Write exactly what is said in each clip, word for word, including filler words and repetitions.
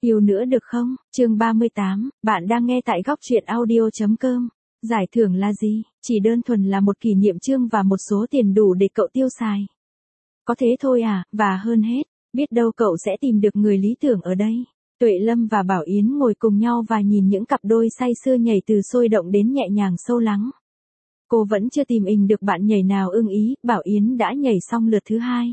Yêu nữa được không? Chương ba mươi tám, bạn đang nghe tại góc truyện audio chấm com. Giải thưởng là gì? Chỉ đơn thuần là một kỷ niệm chương và một số tiền đủ để cậu tiêu xài. Có thế thôi à, và hơn hết, biết đâu cậu sẽ tìm được người lý tưởng ở đây. Tuệ Lâm và Bảo Yến ngồi cùng nhau và nhìn những cặp đôi say sưa nhảy từ sôi động đến nhẹ nhàng sâu lắng. Cô vẫn chưa tìm ình được bạn nhảy nào ưng ý, Bảo Yến đã nhảy xong lượt thứ hai.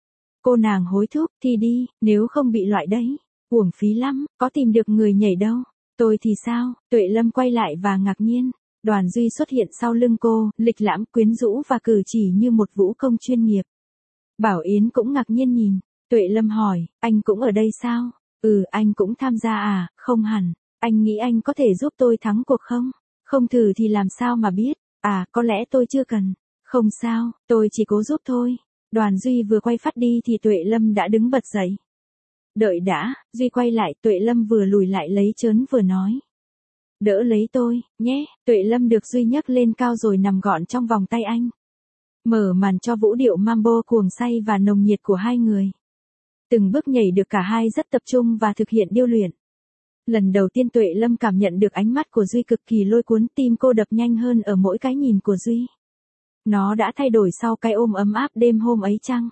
Cô nàng hối thúc, thì đi, nếu không bị loại đấy. Uổng phí lắm, có tìm được người nhảy đâu. Tôi thì sao? Tuệ Lâm quay lại và ngạc nhiên. Đoàn Duy xuất hiện sau lưng cô, lịch lãm quyến rũ và cử chỉ như một vũ công chuyên nghiệp. Bảo Yến cũng ngạc nhiên nhìn. Tuệ Lâm hỏi, anh cũng ở đây sao? Ừ, anh cũng tham gia à? Không hẳn. Anh nghĩ anh có thể giúp tôi thắng cuộc không? Không thử thì làm sao mà biết? À, có lẽ tôi chưa cần. Không sao, tôi chỉ cố giúp thôi. Đoàn Duy vừa quay phát đi thì Tuệ Lâm đã đứng bật dậy. Đợi đã, Duy quay lại, Tuệ Lâm vừa lùi lại lấy trớn vừa nói. Đỡ lấy tôi, nhé, Tuệ Lâm được Duy nhấc lên cao rồi nằm gọn trong vòng tay anh. Mở màn cho vũ điệu mambo cuồng say và nồng nhiệt của hai người. Từng bước nhảy được cả hai rất tập trung và thực hiện điêu luyện. Lần đầu tiên Tuệ Lâm cảm nhận được ánh mắt của Duy cực kỳ lôi cuốn, tim cô đập nhanh hơn ở mỗi cái nhìn của Duy. Nó đã thay đổi sau cái ôm ấm áp đêm hôm ấy chăng?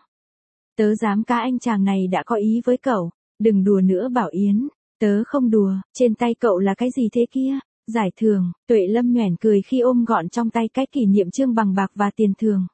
Tớ dám cá anh chàng này đã có ý với cậu. Đừng đùa nữa Bảo Yến. Tớ không đùa, trên tay cậu là cái gì thế kia? Giải thưởng. Tuệ Lâm nhoẻn cười khi ôm gọn trong tay cái kỷ niệm chương bằng bạc và tiền thưởng.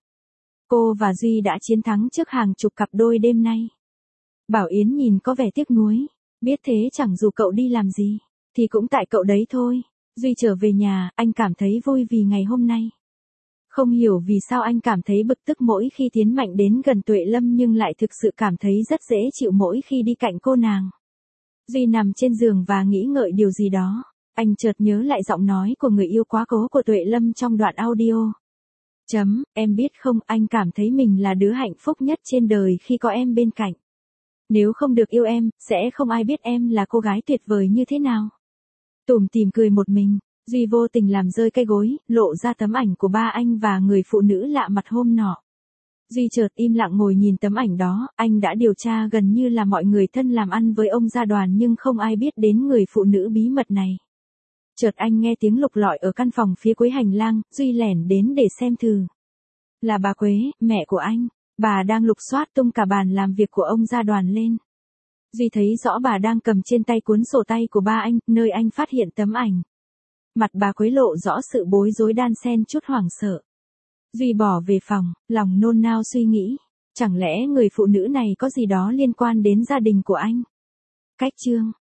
Cô và Duy đã chiến thắng trước hàng chục cặp đôi đêm nay. Bảo Yến nhìn có vẻ tiếc nuối. Biết thế chẳng dù cậu đi làm gì, thì cũng tại cậu đấy thôi. Duy trở về nhà, anh cảm thấy vui vì ngày hôm nay. Không hiểu vì sao anh cảm thấy bực tức mỗi khi tiến mạnh đến gần Tuệ Lâm nhưng lại thực sự cảm thấy rất dễ chịu mỗi khi đi cạnh cô nàng. Duy nằm trên giường và nghĩ ngợi điều gì đó. Anh chợt nhớ lại giọng nói của người yêu quá cố của Tuệ Lâm trong đoạn audio. Chấm, em biết không, anh cảm thấy mình là đứa hạnh phúc nhất trên đời khi có em bên cạnh. Nếu không được yêu em, sẽ không ai biết em là cô gái tuyệt vời như thế nào. Tủm tỉm cười một mình. Duy vô tình làm rơi cái gối, lộ ra tấm ảnh của ba anh và người phụ nữ lạ mặt hôm nọ. Duy chợt im lặng ngồi nhìn tấm ảnh đó, anh đã điều tra gần như là mọi người thân làm ăn với ông Gia Đoàn nhưng không ai biết đến người phụ nữ bí mật này. Chợt anh nghe tiếng lục lọi ở căn phòng phía cuối hành lang, Duy lẻn đến để xem thử. Là bà Quế, mẹ của anh, bà đang lục soát tung cả bàn làm việc của ông Gia Đoàn lên. Duy thấy rõ bà đang cầm trên tay cuốn sổ tay của ba anh, nơi anh phát hiện tấm ảnh. Mặt bà Quế lộ rõ sự bối rối đan xen chút hoảng sợ. Duy bỏ về phòng, lòng nôn nao suy nghĩ. Chẳng lẽ người phụ nữ này có gì đó liên quan đến gia đình của anh? Cách chương.